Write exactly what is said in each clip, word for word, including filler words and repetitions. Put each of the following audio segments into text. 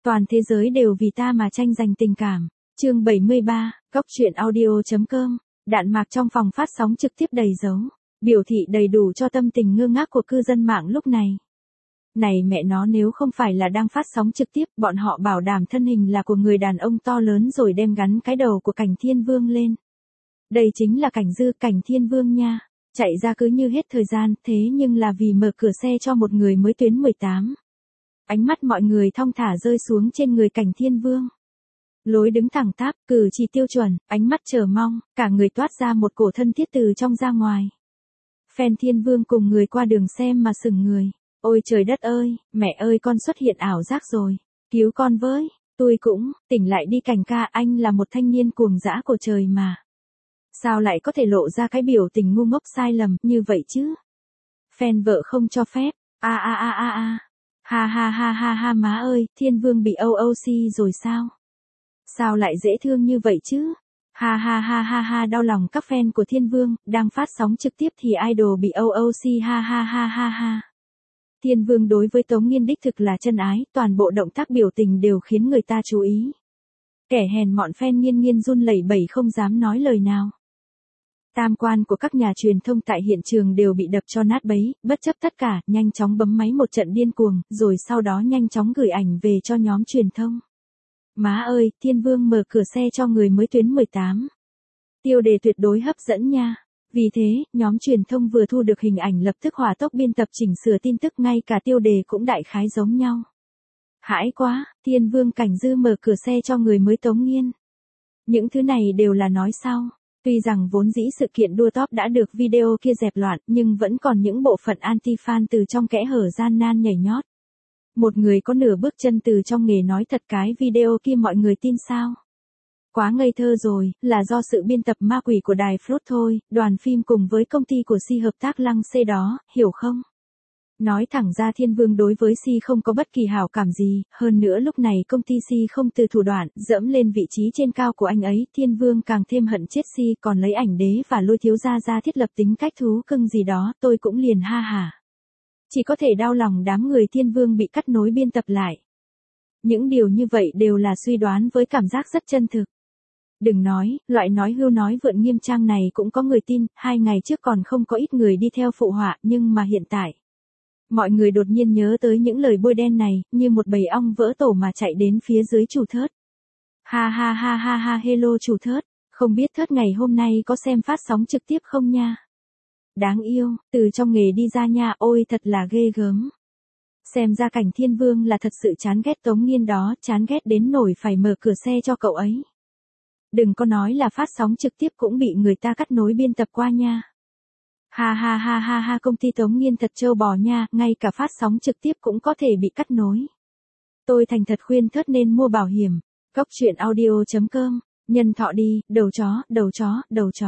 Toàn thế giới đều vì ta mà tranh giành tình cảm. Chương bảy mươi ba, Góc truyện audio chấm com. Đạn mạc trong phòng phát sóng trực tiếp đầy dấu, biểu thị đầy đủ cho tâm tình ngơ ngác của cư dân mạng lúc này. Này mẹ nó, nếu không phải là đang phát sóng trực tiếp, bọn họ bảo đảm thân hình là của người đàn ông to lớn rồi đem gắn cái đầu của Cảnh Thiên Vương lên. Đây chính là Cảnh Dư, Cảnh Thiên Vương nha. Chạy ra cứ như hết thời gian, thế nhưng là vì mở cửa xe cho một người mới tuyến mười tám. Ánh mắt mọi người thong thả rơi xuống trên người Cảnh Thiên Vương. Lối đứng thẳng tắp, cử chỉ tiêu chuẩn, ánh mắt chờ mong, cả người toát ra một cổ thân thiết từ trong ra ngoài. Fan Thiên Vương cùng người qua đường xem mà sững người. Ôi trời đất ơi, mẹ ơi, con xuất hiện ảo giác rồi. Cứu con với, tôi cũng, tỉnh lại đi Cảnh ca, anh là một thanh niên cuồng dã của trời mà. Sao lại có thể lộ ra cái biểu tình ngu ngốc sai lầm như vậy chứ? Fan vợ không cho phép, a a a a a. Ha ha ha ha ha, má ơi, Thiên Vương bị o o xê rồi sao? Sao lại dễ thương như vậy chứ? Ha ha ha ha ha, đau lòng các fan của Thiên Vương, đang phát sóng trực tiếp thì idol bị o o xê, ha ha ha ha ha. Thiên Vương đối với Tống Nghiên đích thực là chân ái, toàn bộ động tác biểu tình đều khiến người ta chú ý. Kẻ hèn mọn fan Nghiên Nghiên run lẩy bẩy không dám nói lời nào. Tam quan của các nhà truyền thông tại hiện trường đều bị đập cho nát bấy, bất chấp tất cả, nhanh chóng bấm máy một trận điên cuồng, rồi sau đó nhanh chóng gửi ảnh về cho nhóm truyền thông. Má ơi, Thiên Vương mở cửa xe cho người mới tuyến mười tám. Tiêu đề tuyệt đối hấp dẫn nha. Vì thế, nhóm truyền thông vừa thu được hình ảnh lập tức hỏa tốc biên tập chỉnh sửa tin tức, ngay cả tiêu đề cũng đại khái giống nhau. Hãi quá, Thiên Vương Cảnh Dư mở cửa xe cho người mới Tống Nghiên. Những thứ này đều là nói sau. Tuy rằng vốn dĩ sự kiện đua top đã được video kia dẹp loạn, nhưng vẫn còn những bộ phận anti-fan từ trong kẽ hở gian nan nhảy nhót. Một người có nửa bước chân từ trong nghề nói thật cái video kia mọi người tin sao? Quá ngây thơ rồi, là do sự biên tập ma quỷ của đài Fruit thôi, đoàn phim cùng với công ty của Si hợp tác lăng xê đó, hiểu không? Nói thẳng ra Thiên Vương đối với Si không có bất kỳ hảo cảm gì, hơn nữa lúc này công ty Si không từ thủ đoạn, dẫm lên vị trí trên cao của anh ấy, Thiên Vương càng thêm hận chết Si, còn lấy ảnh đế và lôi thiếu gia ra thiết lập tính cách thú cưng gì đó, tôi cũng liền ha hả. Chỉ có thể đau lòng đám người Thiên Vương bị cắt nối biên tập lại. Những điều như vậy đều là suy đoán với cảm giác rất chân thực. Đừng nói, loại nói hưu nói vượn nghiêm trang này cũng có người tin, hai ngày trước còn không có ít người đi theo phụ họa, nhưng mà hiện tại. Mọi người đột nhiên nhớ tới những lời bôi đen này, như một bầy ong vỡ tổ mà chạy đến phía dưới chủ thớt. Ha ha ha ha ha, hello chủ thớt, không biết thớt ngày hôm nay có xem phát sóng trực tiếp không nha? Đáng yêu, từ trong nghề đi ra nha, ôi thật là ghê gớm. Xem ra Cảnh Thiên Vương là thật sự chán ghét Tống Nghiên đó, chán ghét đến nổi phải mở cửa xe cho cậu ấy. Đừng có nói là phát sóng trực tiếp cũng bị người ta cắt nối biên tập qua nha. Ha ha ha ha ha, công ty Tống Nghiên thật trâu bò nha, ngay cả phát sóng trực tiếp cũng có thể bị cắt nối. Tôi thành thật khuyên thớt nên mua bảo hiểm. Góc truyện audio chấm com, nhân thọ đi, đầu chó, đầu chó, đầu chó.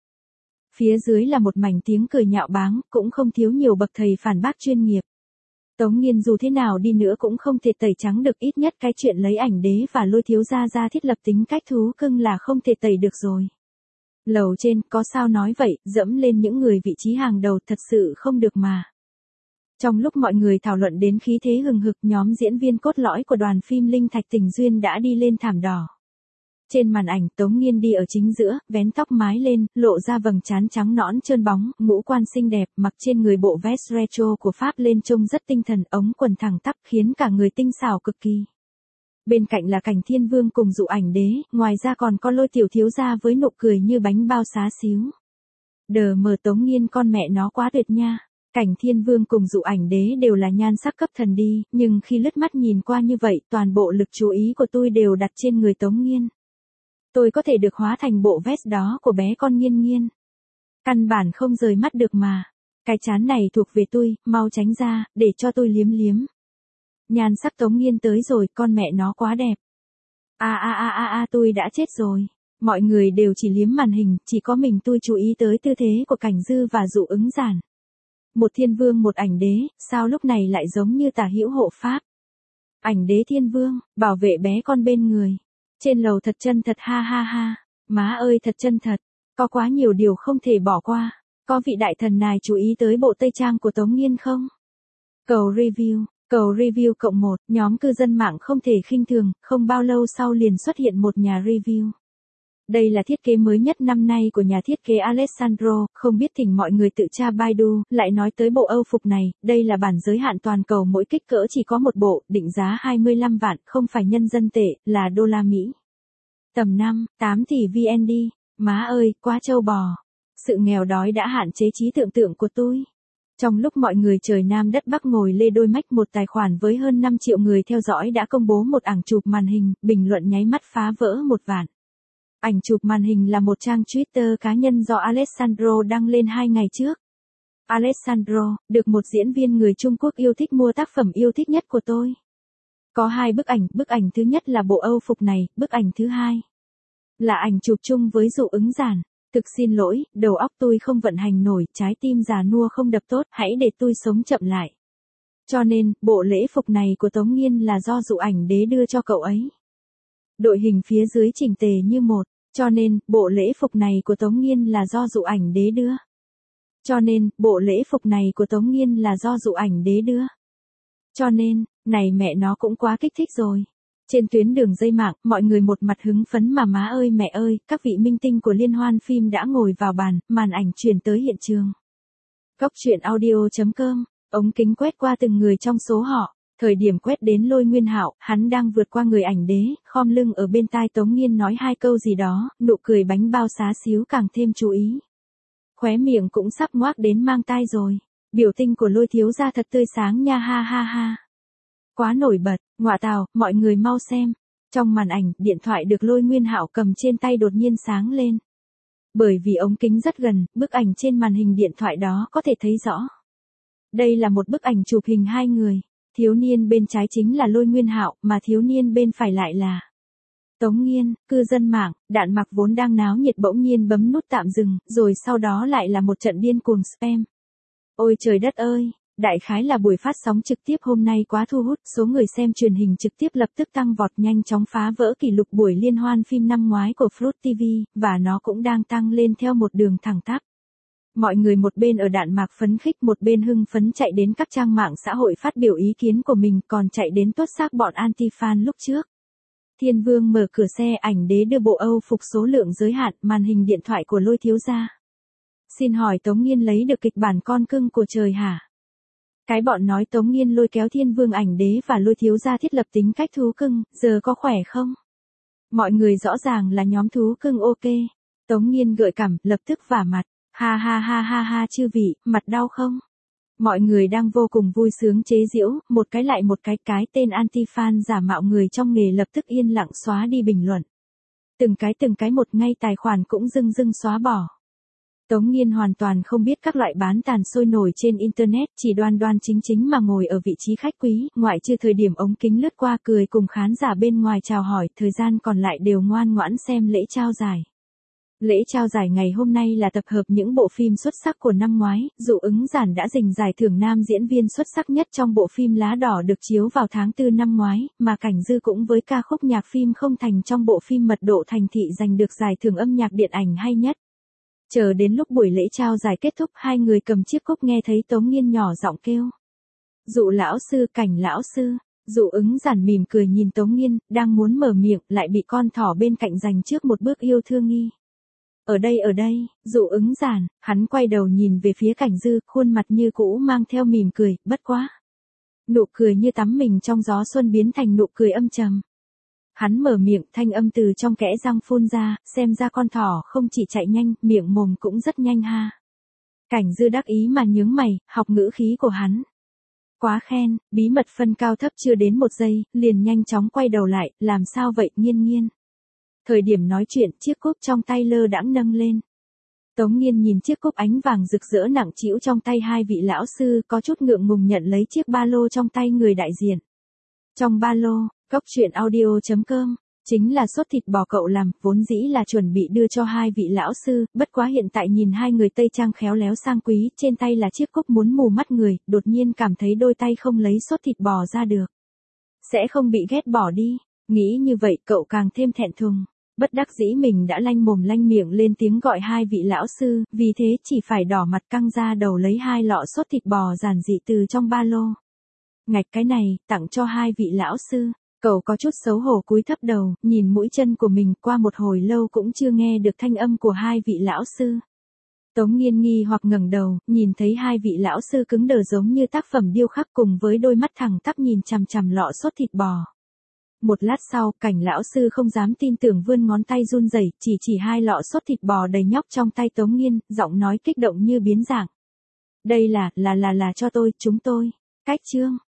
Phía dưới là một mảnh tiếng cười nhạo báng, cũng không thiếu nhiều bậc thầy phản bác chuyên nghiệp. Tống Nghiên dù thế nào đi nữa cũng không thể tẩy trắng được, ít nhất cái chuyện lấy ảnh đế và lôi thiếu gia ra thiết lập tính cách thú cưng là không thể tẩy được rồi. Lầu trên, có sao nói vậy, dẫm lên những người vị trí hàng đầu thật sự không được mà. Trong lúc mọi người thảo luận đến khí thế hừng hực, nhóm diễn viên cốt lõi của đoàn phim Linh Thạch Tình Duyên đã đi lên thảm đỏ. Trên màn ảnh, Tống Nghiên đi ở chính giữa, vén tóc mái lên, lộ ra vầng trán trắng nõn trơn bóng, ngũ quan xinh đẹp, mặc trên người bộ vest retro của Pháp lên trông rất tinh thần, ống quần thẳng tắp khiến cả người tinh xảo cực kỳ. Bên cạnh là Cảnh Thiên Vương cùng dụ ảnh đế, ngoài ra còn có lôi tiểu thiếu gia với nụ cười như bánh bao xá xíu. Đờ mờ, Tống Nghiên con mẹ nó quá tuyệt nha. Cảnh Thiên Vương cùng dụ ảnh đế đều là nhan sắc cấp thần đi, nhưng khi lướt mắt nhìn qua như vậy, toàn bộ lực chú ý của tôi đều đặt trên người Tống Nghiên. Tôi có thể được hóa thành bộ vest đó của bé con Nghiên Nghiên. Căn bản không rời mắt được mà. Cái chán này thuộc về tôi, mau tránh ra, để cho tôi liếm liếm. Nhan sắc Tống Nghiên tới rồi, con mẹ nó quá đẹp. A a a a a, tôi đã chết rồi. Mọi người đều chỉ liếm màn hình, chỉ có mình tôi chú ý tới tư thế của Cảnh Dư và dụ ứng giản. Một Thiên Vương một ảnh đế, sao lúc này lại giống như tả hữu hộ pháp. Ảnh đế Thiên Vương, bảo vệ bé con bên người. Trên lầu thật chân thật, ha ha ha. Má ơi thật chân thật. Có quá nhiều điều không thể bỏ qua. Có vị đại thần này chú ý tới bộ tây trang của Tống Nghiên không? Cầu review. Cầu review cộng một, nhóm cư dân mạng không thể khinh thường, không bao lâu sau liền xuất hiện một nhà review. Đây là thiết kế mới nhất năm nay của nhà thiết kế Alessandro, không biết thỉnh mọi người tự tra Baidu, lại nói tới bộ Âu phục này, đây là bản giới hạn toàn cầu mỗi kích cỡ chỉ có một bộ, định giá hai mươi lăm vạn, không phải nhân dân tệ, là đô la Mỹ. Tầm năm, tám tỷ vê en đê, má ơi, quá trâu bò. Sự nghèo đói đã hạn chế trí tưởng tượng của tôi. Trong lúc mọi người trời Nam đất Bắc ngồi lê đôi mách, một tài khoản với hơn năm triệu người theo dõi đã công bố một ảnh chụp màn hình, bình luận nháy mắt phá vỡ một vạn. Ảnh chụp màn hình là một trang Twitter cá nhân do Alessandro đăng lên hai ngày trước. Alessandro, được một diễn viên người Trung Quốc yêu thích mua tác phẩm yêu thích nhất của tôi. Có hai bức ảnh, bức ảnh thứ nhất là bộ Âu phục này, bức ảnh thứ hai là ảnh chụp chung với Dụ Ứng Giản. Thực xin lỗi, đầu óc tôi không vận hành nổi, trái tim già nua không đập tốt, hãy để tôi sống chậm lại. Cho nên, bộ lễ phục này của Tống Nghiên là do Dụ Ảnh Đế đưa cho cậu ấy. Đội hình phía dưới chỉnh tề như một, cho nên, bộ lễ phục này của Tống Nghiên là do Dụ Ảnh Đế đưa. Cho nên, bộ lễ phục này của Tống Nghiên là do Dụ Ảnh Đế đưa. Cho nên, này mẹ nó cũng quá kích thích rồi. Trên tuyến đường dây mạng, mọi người một mặt hứng phấn mà má ơi mẹ ơi, các vị minh tinh của liên hoan phim đã ngồi vào bàn, màn ảnh truyền tới hiện trường. Góc truyện audio chấm com, ống kính quét qua từng người trong số họ, thời điểm quét đến Lôi Nguyên Hạo, hắn đang vượt qua người ảnh đế, khom lưng ở bên tai Tống Nghiên nói hai câu gì đó, nụ cười bánh bao xá xíu càng thêm chú ý. Khóe miệng cũng sắp ngoác đến mang tai rồi, biểu tình của Lôi thiếu gia thật tươi sáng nha ha ha ha. Quá nổi bật, ngọa tào, mọi người mau xem. Trong màn ảnh, điện thoại được Lôi Nguyên Hạo cầm trên tay đột nhiên sáng lên. Bởi vì ống kính rất gần, bức ảnh trên màn hình điện thoại đó có thể thấy rõ. Đây là một bức ảnh chụp hình hai người, thiếu niên bên trái chính là Lôi Nguyên Hạo, mà thiếu niên bên phải lại là Tống Nghiên. Cư dân mạng, đạn mặc vốn đang náo nhiệt bỗng nhiên bấm nút tạm dừng, rồi sau đó lại là một trận điên cuồng spam. Ôi trời đất ơi! Đại khái là buổi phát sóng trực tiếp hôm nay quá thu hút, số người xem truyền hình trực tiếp lập tức tăng vọt, nhanh chóng phá vỡ kỷ lục buổi liên hoan phim năm ngoái của Fruit ti vi, và nó cũng đang tăng lên theo một đường thẳng tắp. Mọi người một bên ở đạn mạc phấn khích, một bên hưng phấn chạy đến các trang mạng xã hội phát biểu ý kiến của mình, còn chạy đến tuốt xác bọn anti-fan lúc trước. Thiên Vương mở cửa xe, ảnh đế đưa bộ Âu phục số lượng giới hạn, màn hình điện thoại của Lôi thiếu gia. Xin hỏi Tống Nghiên lấy được kịch bản con cưng của trời hả? Cái bọn nói Tống Nghiên lôi kéo Thiên Vương ảnh đế và Lôi thiếu gia thiết lập tính cách thú cưng, giờ có khỏe không? Mọi người rõ ràng là nhóm thú cưng ok. Tống Nghiên gợi cảm, lập tức vả mặt. Ha ha ha ha ha chư vị, mặt đau không? Mọi người đang vô cùng vui sướng chế giễu, một cái lại một cái, cái tên anti-fan giả mạo người trong nghề lập tức yên lặng xóa đi bình luận. Từng cái từng cái một, ngay tài khoản cũng dưng dưng xóa bỏ. Tống Nghiên hoàn toàn không biết các loại bán tàn sôi nổi trên internet, chỉ đoan đoan chính chính mà ngồi ở vị trí khách quý, ngoại trừ thời điểm ống kính lướt qua cười cùng khán giả bên ngoài chào hỏi, thời gian còn lại đều ngoan ngoãn xem lễ trao giải. Lễ trao giải ngày hôm nay là tập hợp những bộ phim xuất sắc của năm ngoái, Dụ Ứng Giản đã giành giải thưởng nam diễn viên xuất sắc nhất trong bộ phim Lá Đỏ được chiếu vào tháng tư năm ngoái, mà Cảnh Dư cũng với ca khúc nhạc phim Không Thành trong bộ phim Mật Độ Thành Thị giành được giải thưởng âm nhạc điện ảnh hay nhất. Chờ đến lúc buổi lễ trao giải kết thúc, hai người cầm chiếc cúp nghe thấy Tống Nghiên nhỏ giọng kêu. Dụ lão sư, Cảnh lão sư. Dụ Ứng Giản mỉm cười nhìn Tống Nghiên, đang muốn mở miệng, lại bị con thỏ bên cạnh giành trước một bước yêu thương nghi. Ở đây ở đây, Dụ Ứng Giản, hắn quay đầu nhìn về phía Cảnh Dư, khuôn mặt như cũ mang theo mỉm cười, bất quá. Nụ cười như tắm mình trong gió xuân biến thành nụ cười âm trầm. Hắn mở miệng, thanh âm từ trong kẽ răng phun ra, xem ra con thỏ không chỉ chạy nhanh, miệng mồm cũng rất nhanh ha. Cảnh Dư đắc ý mà nhướng mày, học ngữ khí của hắn. Quá khen, bí mật phân cao thấp chưa đến một giây, liền nhanh chóng quay đầu lại, làm sao vậy, Nghiên Nghiên. Thời điểm nói chuyện, chiếc cúp trong tay lơ đãng nâng lên. Tống Nghiên nhìn chiếc cúp ánh vàng rực rỡ nặng trĩu trong tay hai vị lão sư, có chút ngượng ngùng nhận lấy chiếc ba lô trong tay người đại diện. Trong ba lô, góc truyện audio chấm com, chính là sốt thịt bò cậu làm, vốn dĩ là chuẩn bị đưa cho hai vị lão sư, bất quá hiện tại nhìn hai người Tây Trang khéo léo sang quý, trên tay là chiếc cúp muốn mù mắt người, đột nhiên cảm thấy đôi tay không lấy sốt thịt bò ra được. Sẽ không bị ghét bỏ đi, nghĩ như vậy cậu càng thêm thẹn thùng. Bất đắc dĩ mình đã lanh mồm lanh miệng lên tiếng gọi hai vị lão sư, vì thế chỉ phải đỏ mặt căng ra đầu lấy hai lọ sốt thịt bò giản dị từ trong ba lô. Ngạch cái này, tặng cho hai vị lão sư. Cậu có chút xấu hổ cúi thấp đầu, nhìn mũi chân của mình, qua một hồi lâu cũng chưa nghe được thanh âm của hai vị lão sư. Tống Nghiên nghi hoặc ngẩng đầu, nhìn thấy hai vị lão sư cứng đờ giống như tác phẩm điêu khắc cùng với đôi mắt thẳng tắp nhìn chằm chằm lọ sốt thịt bò. Một lát sau, Cảnh lão sư không dám tin tưởng vươn ngón tay run rẩy, chỉ chỉ hai lọ sốt thịt bò đầy nhóc trong tay Tống Nghiên, giọng nói kích động như biến dạng. Đây là, là là là cho tôi, chúng tôi. Cách chương.